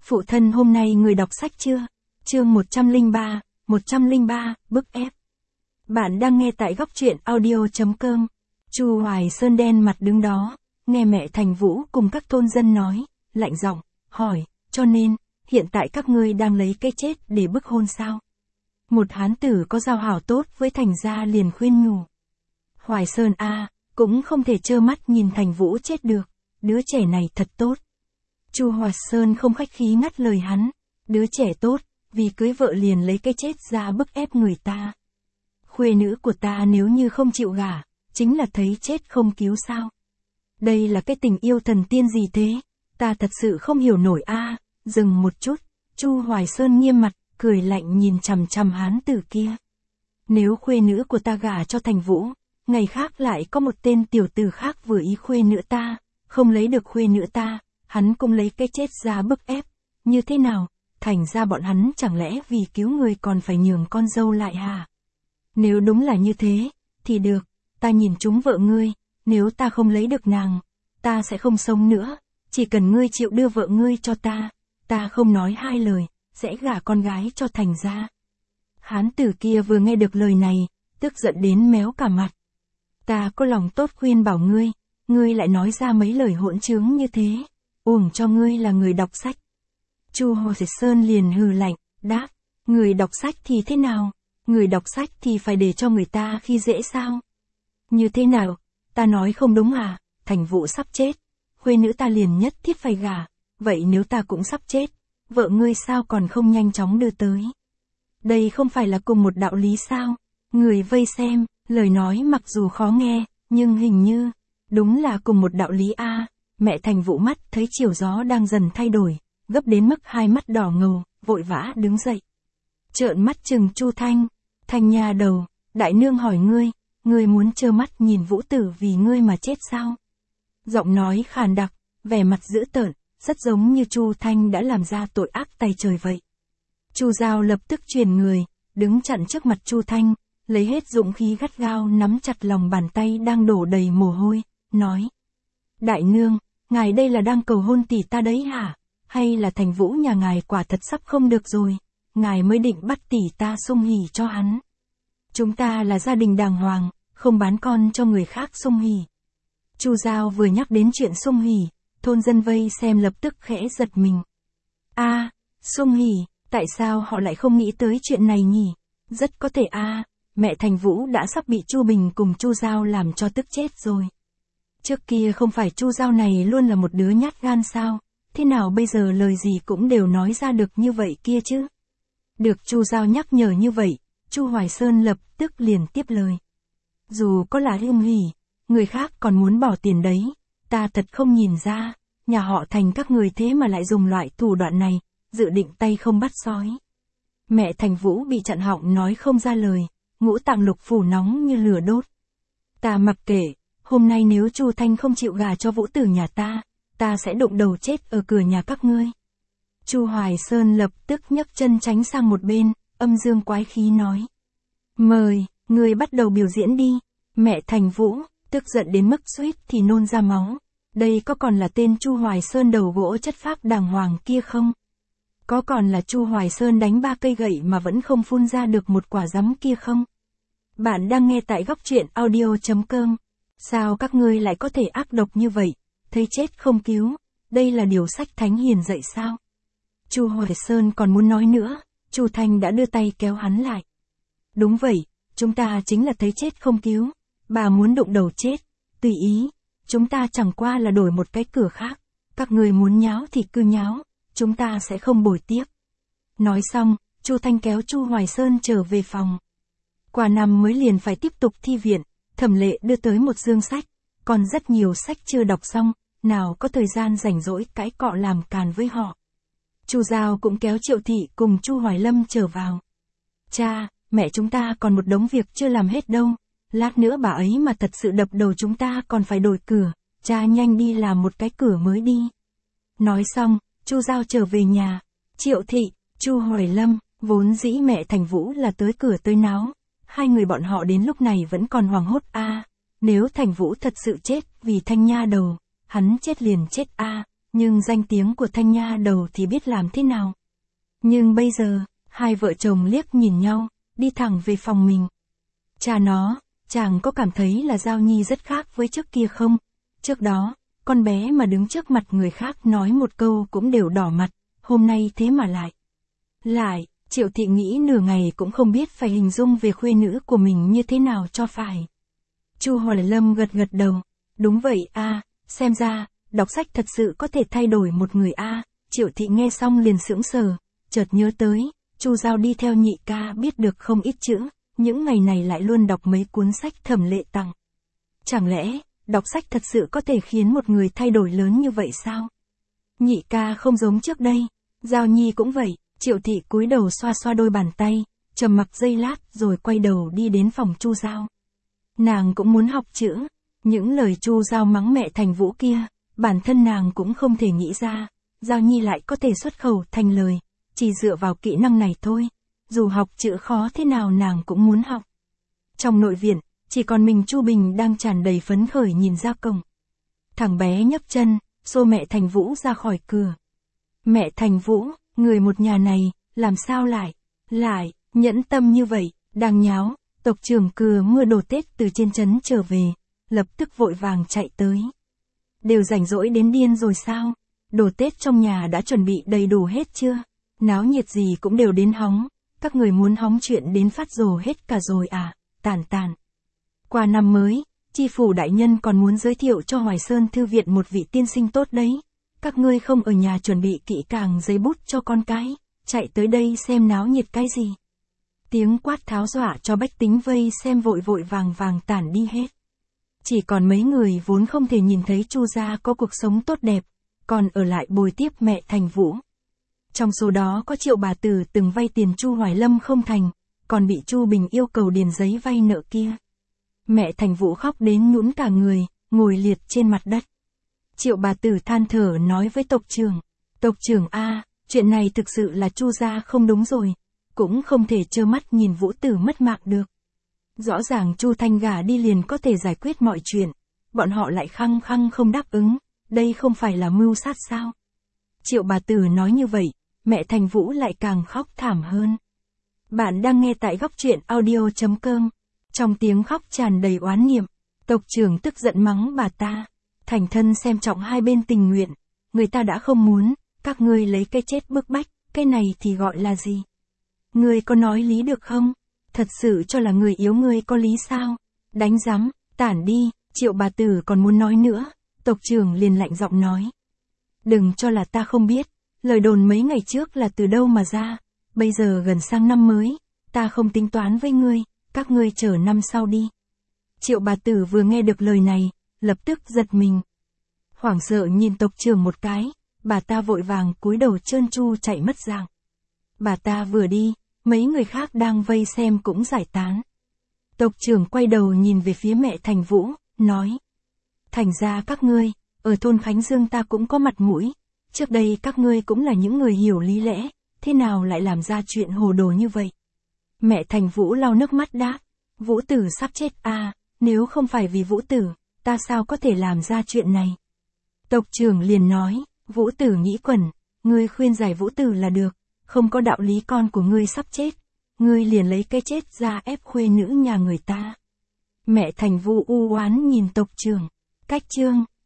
Phụ thân hôm nay người đọc sách chưa? Chương 103, bức ép. Bạn đang nghe tại góc truyện audio.com. Chu Hoài Sơn đen mặt đứng đó, nghe mẹ Thành Vũ cùng các thôn dân nói, lạnh giọng, hỏi, cho nên, hiện tại các ngươi đang lấy cái chết để bức hôn sao? Một hán tử có giao hảo tốt với Thành gia liền khuyên nhủ. Hoài Sơn cũng không thể trơ mắt nhìn Thành Vũ chết được, đứa trẻ này thật tốt. Chu Hoài Sơn không khách khí ngắt lời hắn, đứa trẻ tốt, vì cưới vợ liền lấy cái chết ra bức ép người ta. Khuê nữ của ta nếu như không chịu gả, chính là thấy chết không cứu sao. Đây là cái tình yêu thần tiên gì thế, ta thật sự không hiểu nổi Dừng một chút, Chu Hoài Sơn nghiêm mặt, cười lạnh nhìn chằm chằm hán tử kia. Nếu khuê nữ của ta gả cho Thành Vũ, ngày khác lại có một tên tiểu tử khác vừa ý khuê nữ ta, không lấy được khuê nữ ta, hắn cũng lấy cái chết ra bức ép, như thế nào, thành ra bọn hắn chẳng lẽ vì cứu người còn phải nhường con dâu lại hả? Nếu đúng là như thế, thì được, ta nhìn chúng vợ ngươi, nếu ta không lấy được nàng, ta sẽ không sống nữa, chỉ cần ngươi chịu đưa vợ ngươi cho ta không nói hai lời, sẽ gả con gái cho Thành gia. Hán tử kia vừa nghe được lời này, tức giận đến méo cả mặt. Ta có lòng tốt khuyên bảo ngươi lại nói ra mấy lời hỗn trướng như thế, uổng cho ngươi là người đọc sách. Chu Hoài Sơn liền hừ lạnh, đáp, người đọc sách thì thế nào, người đọc sách thì phải để cho người ta khi dễ sao? Như thế nào, ta nói không đúng à, Thành Vũ sắp chết, khuê nữ ta liền nhất thiết phải gả, vậy nếu ta cũng sắp chết, vợ ngươi sao còn không nhanh chóng đưa tới? Đây không phải là cùng một đạo lý sao? Người vây xem, lời nói mặc dù khó nghe, nhưng hình như, đúng là cùng một đạo lý Mẹ Thành Vũ mắt thấy chiều gió đang dần thay đổi, gấp đến mức hai mắt đỏ ngầu, vội vã đứng dậy. Trợn mắt chừng Chu Thanh, Thanh nha đầu, đại nương hỏi ngươi muốn trơ mắt nhìn Vũ tử vì ngươi mà chết sao? Giọng nói khàn đặc, vẻ mặt dữ tợn, rất giống như Chu Thanh đã làm ra tội ác tày trời vậy. Chu Giao lập tức chuyển người, đứng chặn trước mặt Chu Thanh, lấy hết dũng khí gắt gao nắm chặt lòng bàn tay đang đổ đầy mồ hôi, nói. Đại nương, ngài đây là đang cầu hôn tỷ ta đấy hả? Hay là Thành Vũ nhà ngài quả thật sắp không được rồi, ngài mới định bắt tỷ ta xung hỉ cho hắn? Chúng ta là gia đình đàng hoàng, không bán con cho người khác xung hỉ. Chu Giao vừa nhắc đến chuyện xung hỉ, thôn dân vây xem lập tức khẽ giật mình. Xung hỉ, tại sao họ lại không nghĩ tới chuyện này nhỉ? Rất có thể mẹ Thành Vũ đã sắp bị Chu Bình cùng Chu Giao làm cho tức chết rồi. Trước kia không phải Chu Giao này luôn là một đứa nhát gan sao, thế nào bây giờ lời gì cũng đều nói ra được như vậy kia chứ? Được Chu Giao nhắc nhở như vậy, Chu Hoài Sơn lập tức liền tiếp lời. Dù có là hung hỉ, người khác còn muốn bỏ tiền đấy, ta thật không nhìn ra, nhà họ Thành các người thế mà lại dùng loại thủ đoạn này, dự định tay không bắt sói. Mẹ Thành Vũ bị chặn họng nói không ra lời, ngũ tạng lục phủ nóng như lửa đốt. Ta mặc kệ, hôm nay nếu Chu Thanh không chịu gả cho Vũ tử nhà ta sẽ đụng đầu chết ở cửa nhà các ngươi. Chu Hoài Sơn lập tức nhấc chân tránh sang một bên, âm dương quái khí nói. Mời, người bắt đầu biểu diễn đi. Mẹ Thành Vũ, tức giận đến mức suýt thì nôn ra máu. Đây có còn là tên Chu Hoài Sơn đầu gỗ chất phác đàng hoàng kia không? Có còn là Chu Hoài Sơn đánh 3 cây gậy mà vẫn không phun ra được một quả rắm kia không? Bạn đang nghe tại góc truyện audio.com. Sao các ngươi lại có thể ác độc như vậy, thấy chết không cứu, đây là điều sách thánh hiền dạy sao? Chu Hoài Sơn còn muốn nói nữa, Chu Thanh đã đưa tay kéo hắn lại. Đúng vậy, chúng ta chính là thấy chết không cứu, bà muốn đụng đầu chết, tùy ý, chúng ta chẳng qua là đổi một cái cửa khác, các người muốn nháo thì cứ nháo, chúng ta sẽ không bồi tiếp. Nói xong, Chu Thanh kéo Chu Hoài Sơn trở về phòng. Qua năm mới liền phải tiếp tục thi viện, Thẩm Lệ đưa tới một dương sách, còn rất nhiều sách chưa đọc xong, nào có thời gian rảnh rỗi cãi cọ làm càn với họ. Chu Giao cũng kéo Triệu Thị cùng Chu Hoài Lâm trở vào. Cha, mẹ chúng ta còn một đống việc chưa làm hết đâu, lát nữa bà ấy mà thật sự đập đầu chúng ta còn phải đổi cửa, cha nhanh đi làm một cái cửa mới đi. Nói xong, Chu Giao trở về nhà, Triệu Thị, Chu Hoài Lâm, vốn dĩ mẹ Thành Vũ là tới cửa tới náo, hai người bọn họ đến lúc này vẫn còn hoảng hốt nếu Thành Vũ thật sự chết vì Thanh nha đầu, hắn chết liền chết nhưng danh tiếng của Thanh Nha Đầu thì biết làm thế nào. Nhưng bây giờ, hai vợ chồng liếc nhìn nhau, đi thẳng về phòng mình. Cha nó, chàng có cảm thấy là Giao Nhi rất khác với trước kia không? Trước đó, con bé mà đứng trước mặt người khác nói một câu cũng đều đỏ mặt, hôm nay thế mà lại, Triệu Thị nghĩ nửa ngày cũng không biết phải hình dung về khuê nữ của mình như thế nào cho phải. Chu Hoài Lâm gật gật đầu, đúng vậy a, xem ra, đọc sách thật sự có thể thay đổi một người a. Triệu Thị nghe xong liền sững sờ, chợt nhớ tới, Chu Giao đi theo nhị ca biết được không ít chữ, những ngày này lại luôn đọc mấy cuốn sách Thẩm Lệ tặng. Chẳng lẽ, đọc sách thật sự có thể khiến một người thay đổi lớn như vậy sao? Nhị ca không giống trước đây, Giao Nhi cũng vậy. Triệu Thị cúi đầu xoa xoa đôi bàn tay, trầm mặc giây lát rồi quay đầu đi đến phòng Chu Giao. Nàng cũng muốn học chữ, những lời Chu Giao mắng mẹ Thành Vũ kia, bản thân nàng cũng không thể nghĩ ra, Giao Nhi lại có thể xuất khẩu thành lời, chỉ dựa vào kỹ năng này thôi, dù học chữ khó thế nào nàng cũng muốn học. Trong nội viện, chỉ còn mình Chu Bình đang tràn đầy phấn khởi nhìn ra cổng. Thằng bé nhấc chân, xô mẹ Thành Vũ ra khỏi cửa. Mẹ Thành Vũ, người một nhà này, làm sao lại, nhẫn tâm như vậy, đang nháo, tộc trưởng Cừa Mưa đồ Tết từ trên trấn trở về, lập tức vội vàng chạy tới. Đều rảnh rỗi đến điên rồi sao? Đồ Tết trong nhà đã chuẩn bị đầy đủ hết chưa? Náo nhiệt gì cũng đều đến hóng, các người muốn hóng chuyện đến phát rồ hết cả rồi à, tàn. Qua năm mới, Chi phủ đại nhân còn muốn giới thiệu cho Hoài Sơn Thư viện một vị tiên sinh tốt đấy. Các ngươi không ở nhà chuẩn bị kỹ càng giấy bút cho con cái, chạy tới đây xem náo nhiệt cái gì. Tiếng quát tháo dọa cho bách tính vây xem vội vàng tản đi hết. Chỉ còn mấy người vốn không thể nhìn thấy Chu gia có cuộc sống tốt đẹp, còn ở lại bồi tiếp mẹ Thành Vũ. Trong số đó có Triệu bà tử từng vay tiền Chu Hoài Lâm không thành, còn bị Chu Bình yêu cầu điền giấy vay nợ kia. Mẹ Thành Vũ khóc đến nhũn cả người, ngồi liệt trên mặt đất. Triệu bà tử than thở nói với tộc trưởng a, chuyện này thực sự là Chu gia không đúng rồi, cũng không thể trơ mắt nhìn Vũ tử mất mạng được. Rõ ràng Chu Thanh gả đi liền có thể giải quyết mọi chuyện, bọn họ lại khăng khăng không đáp ứng, đây không phải là mưu sát sao? Triệu bà tử nói như vậy, mẹ Thành Vũ lại càng khóc thảm hơn. Bạn đang nghe tại góc truyện audio.com, trong tiếng khóc tràn đầy oán niệm, tộc trưởng tức giận mắng bà ta. Thành thân xem trọng hai bên tình nguyện, người ta đã không muốn, các ngươi lấy cái chết bức bách, cái này thì gọi là gì? Ngươi có nói lý được không? Thật sự cho là người yếu ngươi có lý sao? Đánh rắm, tản đi, Triệu bà tử còn muốn nói nữa, tộc trưởng liền lạnh giọng nói. Đừng cho là ta không biết, lời đồn mấy ngày trước là từ đâu mà ra, bây giờ gần sang năm mới, ta không tính toán với ngươi, các ngươi chờ năm sau đi. Triệu bà tử vừa nghe được lời này, lập tức giật mình. Hoảng sợ nhìn tộc trưởng một cái, bà ta vội vàng cúi đầu trơn tru chạy mất dạng. Bà ta vừa đi, mấy người khác đang vây xem cũng giải tán. Tộc trưởng quay đầu nhìn về phía mẹ Thành Vũ, nói. Thành ra các ngươi, ở thôn Khánh Dương ta cũng có mặt mũi, trước đây các ngươi cũng là những người hiểu lý lẽ, thế nào lại làm ra chuyện hồ đồ như vậy? Mẹ Thành Vũ lau nước mắt đáp, Vũ tử sắp chết à, nếu không phải vì Vũ tử, ta sao có thể làm ra chuyện này? Tộc trưởng liền nói, Vũ tử nghĩ quẩn, ngươi khuyên giải Vũ tử là được, không có đạo lý con của ngươi sắp chết, ngươi liền lấy cái chết ra ép khuê nữ nhà người ta. Mẹ Thành Vũ u oán nhìn tộc trưởng, cách chương.